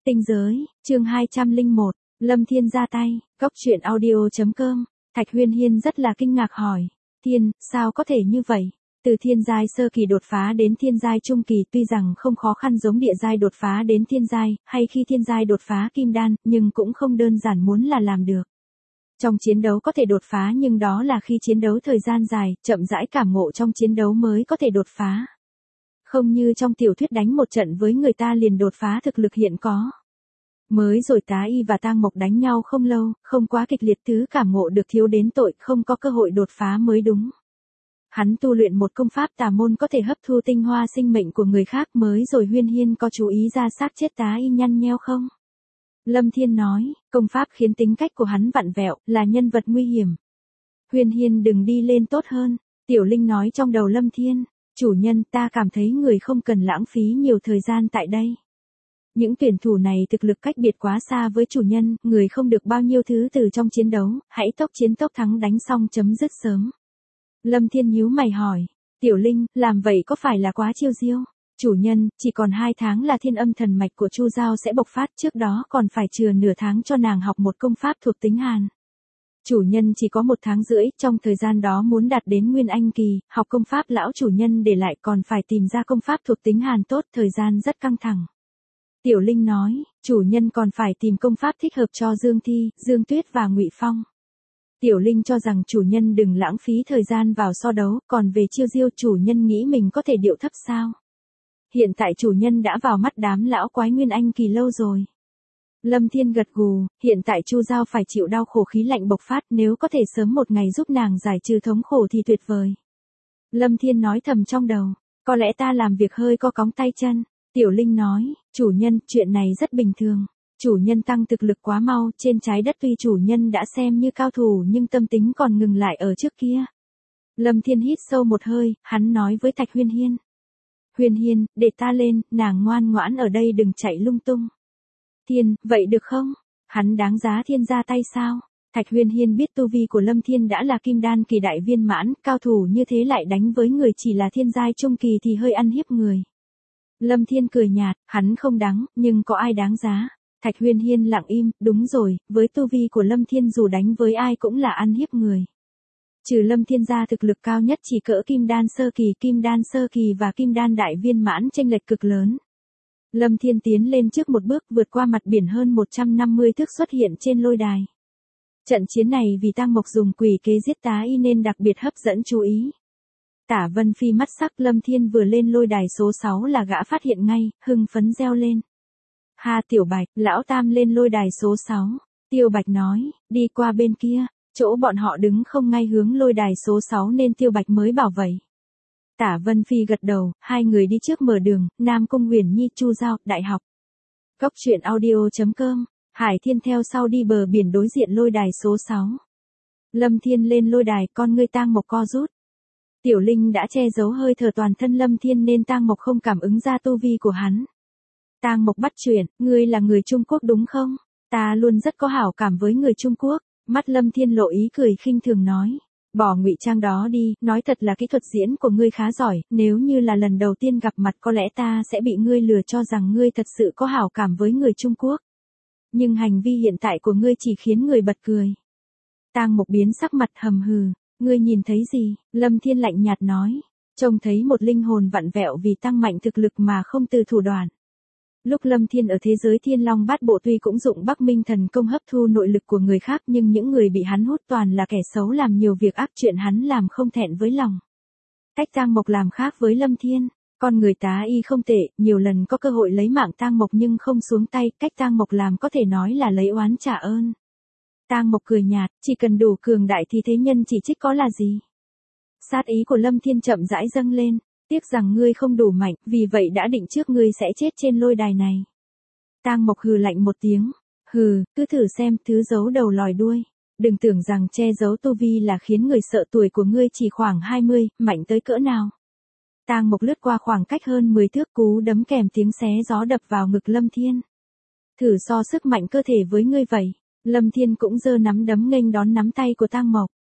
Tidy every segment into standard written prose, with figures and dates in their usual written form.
Tinh giới, chương 201, Lâm Thiên ra tay, góc truyện audio.com, Thạch Huyên Hiên rất là kinh ngạc hỏi, Thiên, sao có thể như vậy? Từ thiên giai sơ kỳ đột phá đến thiên giai trung kỳ tuy rằng không khó khăn giống địa giai đột phá đến thiên giai, hay khi thiên giai đột phá kim đan, nhưng cũng không đơn giản muốn là làm được. Trong chiến đấu có thể đột phá nhưng đó là khi chiến đấu thời gian dài, chậm rãi cảm ngộ trong chiến đấu mới có thể đột phá. Không như trong tiểu thuyết đánh một trận với người ta liền đột phá thực lực hiện có. Mới rồi Tá Y và Tang Mộc đánh nhau không lâu, không quá kịch liệt thứ cảm ngộ được thiếu đến tội, không có cơ hội đột phá mới đúng. Hắn tu luyện một công pháp tà môn có thể hấp thu tinh hoa sinh mệnh của người khác, mới rồi Huyên Hiên có chú ý ra xác chết Tá Y nhăn nheo không? Lâm Thiên nói, công pháp khiến tính cách của hắn vặn vẹo, là nhân vật nguy hiểm. Huyên Hiên đừng đi lên tốt hơn. Tiểu Linh nói trong đầu Lâm Thiên, chủ nhân, ta cảm thấy người không cần lãng phí nhiều thời gian tại đây. Những tuyển thủ này thực lực cách biệt quá xa với chủ nhân, người không được bao nhiêu thứ từ trong chiến đấu, hãy tốc chiến tốc thắng đánh xong chấm dứt sớm. Lâm Thiên nhíu mày hỏi, Tiểu Linh, làm vậy có phải là quá chiêu diêu? Chủ nhân, chỉ còn 2 tháng là thiên âm thần mạch của Chu Giao sẽ bộc phát, trước đó còn phải chừa nửa tháng cho nàng học một công pháp thuộc tính hàn. Chủ nhân chỉ có 1 tháng rưỡi, trong thời gian đó muốn đạt đến Nguyên Anh kỳ, học công pháp lão chủ nhân để lại còn phải tìm ra công pháp thuộc tính hàn tốt, thời gian rất căng thẳng. Tiểu Linh nói, chủ nhân còn phải tìm công pháp thích hợp cho Dương Thi, Dương Tuyết và Ngụy Phong. Tiểu Linh cho rằng chủ nhân đừng lãng phí thời gian vào so đấu, còn về chiêu diêu chủ nhân nghĩ mình có thể điệu thấp sao? Hiện tại chủ nhân đã vào mắt đám lão quái Nguyên Anh kỳ lâu rồi. Lâm Thiên gật gù, hiện tại Chu Giao phải chịu đau khổ khí lạnh bộc phát, nếu có thể sớm một ngày giúp nàng giải trừ thống khổ thì tuyệt vời. Lâm Thiên nói thầm trong đầu, có lẽ ta làm việc hơi co cóng tay chân. Tiểu Linh nói, chủ nhân, chuyện này rất bình thường. Chủ nhân tăng thực lực quá mau, trên trái đất tuy chủ nhân đã xem như cao thủ nhưng tâm tính còn ngừng lại ở trước kia. Lâm Thiên hít sâu một hơi, hắn nói với Thạch Huyên Hiên. Huyên Hiên, để ta lên, nàng ngoan ngoãn ở đây đừng chạy lung tung. Thiên, vậy được không? Hắn đáng giá Thiên ra tay sao? Thạch Huyên Hiên biết tu vi của Lâm Thiên đã là kim đan kỳ đại viên mãn, cao thủ như thế lại đánh với người chỉ là thiên giai trung kỳ thì hơi ăn hiếp người. Lâm Thiên cười nhạt, hắn không đáng, nhưng có ai đáng giá? Thạch Huyên Hiên lặng im, đúng rồi, với tu vi của Lâm Thiên dù đánh với ai cũng là ăn hiếp người. Trừ Lâm Thiên ra thực lực cao nhất chỉ cỡ kim đan sơ kỳ và kim đan đại viên mãn chênh lệch cực lớn. Lâm Thiên tiến lên trước một bước vượt qua mặt biển hơn 150 thước xuất hiện trên lôi đài. Trận chiến này vì Tang Mộc dùng quỷ kế giết Tá Y nên đặc biệt hấp dẫn chú ý. Tả Vân Phi mắt sắc, Lâm Thiên vừa lên lôi đài số 6 là gã phát hiện ngay, hưng phấn reo lên. Ha Tiểu Bạch, lão tam lên lôi đài số 6. Tiêu Bạch nói, đi qua bên kia, chỗ bọn họ đứng không ngay hướng lôi đài số 6 nên Tiêu Bạch mới bảo vậy. Tả Vân Phi gật đầu, hai người đi trước mở đường, Nam Cung Huyền Nhi, Chu Giao, đại học. Góc truyện audio.com, Hải Thiên theo sau đi bờ biển đối diện lôi đài số 6. Lâm Thiên lên lôi đài, con ngươi Tang Mộc co rút. Tiểu Linh đã che giấu hơi thở toàn thân Lâm Thiên nên Tang Mộc không cảm ứng ra tu vi của hắn. Tang Mộc bắt chuyện, ngươi là người Trung Quốc đúng không? Ta luôn rất có hảo cảm với người Trung Quốc. Mắt Lâm Thiên lộ ý cười khinh thường nói. Bỏ ngụy trang đó đi, nói thật là kỹ thuật diễn của ngươi khá giỏi, nếu như là lần đầu tiên gặp mặt có lẽ ta sẽ bị ngươi lừa cho rằng ngươi thật sự có hảo cảm với người Trung Quốc. Nhưng hành vi hiện tại của ngươi chỉ khiến người bật cười. Tang Mộc biến sắc mặt hầm hừ, ngươi nhìn thấy gì? Lâm Thiên lạnh nhạt nói, trông thấy một linh hồn vặn vẹo vì tăng mạnh thực lực mà không từ thủ đoạn. Lúc Lâm Thiên ở thế giới Thiên Long Bát Bộ tuy cũng dụng Bắc Minh thần công hấp thu nội lực của người khác nhưng những người bị hắn hút toàn là kẻ xấu làm nhiều việc ác, chuyện hắn làm không thẹn với lòng. Cách Tang Mộc làm khác với Lâm Thiên, con người Tá Y không tệ, nhiều lần có cơ hội lấy mạng Tang Mộc nhưng không xuống tay, cách Tang Mộc làm có thể nói là lấy oán trả ơn. Tang Mộc cười nhạt, chỉ cần đủ cường đại thì thế nhân chỉ trích có là gì. Sát ý của Lâm Thiên chậm rãi dâng lên. Tiếc rằng ngươi không đủ mạnh, vì vậy đã định trước ngươi sẽ chết trên lôi đài này. Tang Mộc hừ lạnh một tiếng. Hừ, cứ thử xem, thứ giấu đầu lòi đuôi. Đừng tưởng rằng che giấu tu vi là khiến người sợ, tuổi của ngươi chỉ khoảng 20, mạnh tới cỡ nào. Tang Mộc lướt qua khoảng cách hơn 10 thước, cú đấm kèm tiếng xé gió đập vào ngực Lâm Thiên. Thử so sức mạnh cơ thể với ngươi vậy. Lâm Thiên cũng giơ nắm đấm nghênh đón nắm tay của Tang Mộc.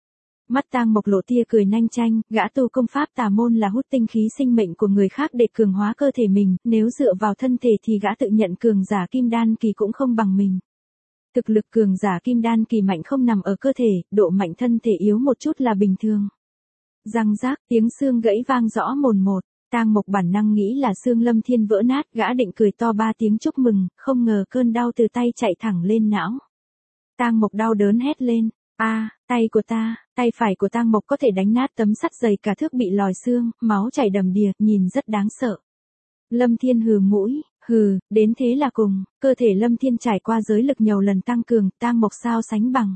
Mắt Tang Mộc lộ tia cười nanh chanh, gã tu công pháp tà môn là hút tinh khí sinh mệnh của người khác để cường hóa cơ thể mình, nếu dựa vào thân thể thì gã tự nhận cường giả kim đan kỳ cũng không bằng mình. Thực lực cường giả kim đan kỳ mạnh không nằm ở cơ thể, độ mạnh thân thể yếu một chút là bình thường. Răng rác, tiếng xương gãy vang rõ mồn một. Tang Mộc bản năng nghĩ là xương Lâm Thiên vỡ nát, gã định cười to 3 tiếng chúc mừng, không ngờ cơn đau từ tay chạy thẳng lên não. Tang Mộc đau đớn hét lên, tay của ta, tay phải của Tang Mộc có thể đánh nát tấm sắt dày cả thước bị lòi xương, máu chảy đầm đìa, nhìn rất đáng sợ. Lâm Thiên hừ mũi, đến thế là cùng, cơ thể Lâm Thiên trải qua giới lực nhiều lần tăng cường, Tang Mộc sao sánh bằng.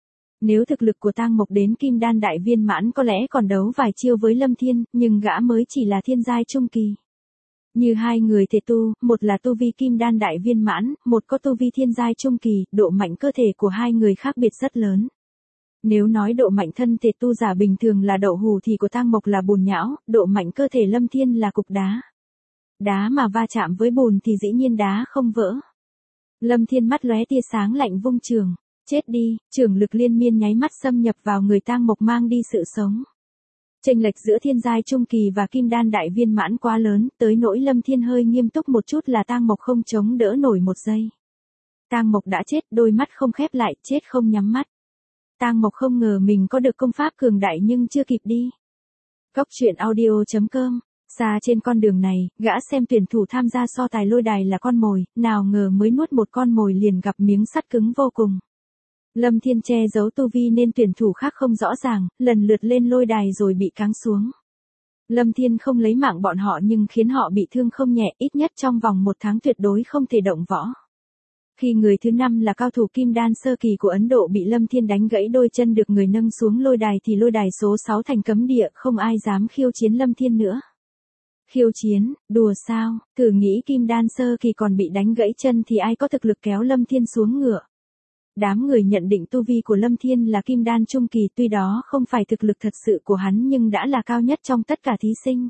Nếu thực lực của Tang Mộc đến kim đan đại viên mãn có lẽ còn đấu vài chiêu với Lâm Thiên, nhưng gã mới chỉ là thiên giai trung kỳ. Như hai người thể tu, một là tu vi kim đan đại viên mãn, một có tu vi thiên giai trung kỳ, độ mạnh cơ thể của hai người khác biệt rất lớn. Nếu nói độ mạnh thân thể tu giả bình thường là đậu hù thì của Tang Mộc là bùn nhão, độ mạnh cơ thể Lâm Thiên là cục đá. Đá mà va chạm với bùn thì dĩ nhiên đá không vỡ. Lâm Thiên mắt lóe tia sáng lạnh vung trường. Chết đi, trường lực liên miên nháy mắt xâm nhập vào người Tang Mộc mang đi sự sống. Chênh lệch giữa thiên giai trung kỳ và kim đan đại viên mãn quá lớn, tới nỗi Lâm Thiên hơi nghiêm túc một chút là Tang Mộc không chống đỡ nổi một giây. Tang Mộc đã chết, đôi mắt không khép lại, chết không nhắm mắt. Tang Mộc không ngờ mình có được công pháp cường đại nhưng chưa kịp đi. Góc truyện audio.com. Xa trên con đường này, gã xem tuyển thủ tham gia so tài lôi đài là con mồi, nào ngờ mới nuốt một con mồi liền gặp miếng sắt cứng vô cùng. Lâm Thiên che giấu tu vi nên tuyển thủ khác không rõ ràng, lần lượt lên lôi đài rồi bị cáng xuống. Lâm Thiên không lấy mạng bọn họ nhưng khiến họ bị thương không nhẹ, ít nhất trong vòng 1 tháng tuyệt đối không thể động võ. Khi người thứ 5 là cao thủ kim đan sơ kỳ của Ấn Độ bị Lâm Thiên đánh gãy đôi chân được người nâng xuống lôi đài thì lôi đài số 6 thành cấm địa, không ai dám khiêu chiến Lâm Thiên nữa. Khiêu chiến, đùa sao, thử nghĩ kim đan sơ kỳ còn bị đánh gãy chân thì ai có thực lực kéo Lâm Thiên xuống ngựa. Đám người nhận định tu vi của Lâm Thiên là kim đan trung kỳ, tuy đó không phải thực lực thật sự của hắn nhưng đã là cao nhất trong tất cả thí sinh.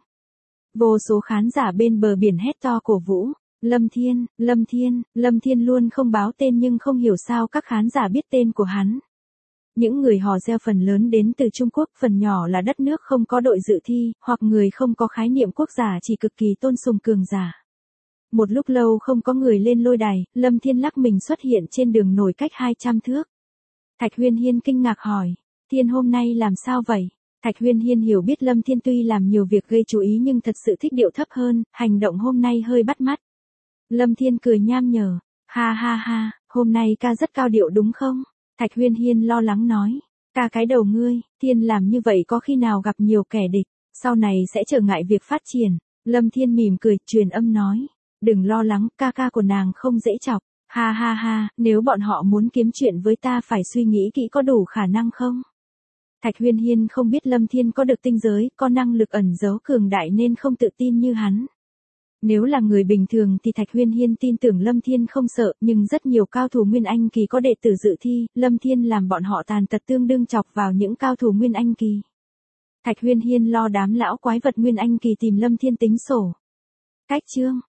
Vô số khán giả bên bờ biển hét to cổ vũ, Lâm Thiên, Lâm Thiên, Lâm Thiên luôn không báo tên nhưng không hiểu sao các khán giả biết tên của hắn. Những người hò reo phần lớn đến từ Trung Quốc, phần nhỏ là đất nước không có đội dự thi, hoặc người không có khái niệm quốc giả chỉ cực kỳ tôn sùng cường giả. Một lúc lâu không có người lên lôi đài, Lâm Thiên lắc mình xuất hiện trên đường nổi cách 200 thước. Thạch Huyên Hiên kinh ngạc hỏi, Thiên hôm nay làm sao vậy? Thạch Huyên Hiên hiểu biết Lâm Thiên tuy làm nhiều việc gây chú ý nhưng thật sự thích điệu thấp hơn, hành động hôm nay hơi bắt mắt. Lâm Thiên cười nham nhở, ha ha ha, hôm nay ca rất cao điệu đúng không? Thạch Huyên Hiên lo lắng nói, ca cái đầu ngươi, Thiên làm như vậy có khi nào gặp nhiều kẻ địch, sau này sẽ trở ngại việc phát triển. Lâm Thiên mỉm cười, truyền âm nói, đừng lo lắng, ca ca của nàng không dễ chọc, ha ha ha, nếu bọn họ muốn kiếm chuyện với ta phải suy nghĩ kỹ có đủ khả năng không? Thạch Huyên Hiên không biết Lâm Thiên có được tinh giới, có năng lực ẩn giấu cường đại nên không tự tin như hắn. Nếu là người bình thường thì Thạch Huyên Hiên tin tưởng Lâm Thiên không sợ, nhưng rất nhiều cao thủ Nguyên Anh kỳ có đệ tử dự thi, Lâm Thiên làm bọn họ tàn tật tương đương chọc vào những cao thủ Nguyên Anh kỳ. Thạch Huyên Hiên lo đám lão quái vật Nguyên Anh kỳ tìm Lâm Thiên tính sổ. Cách chương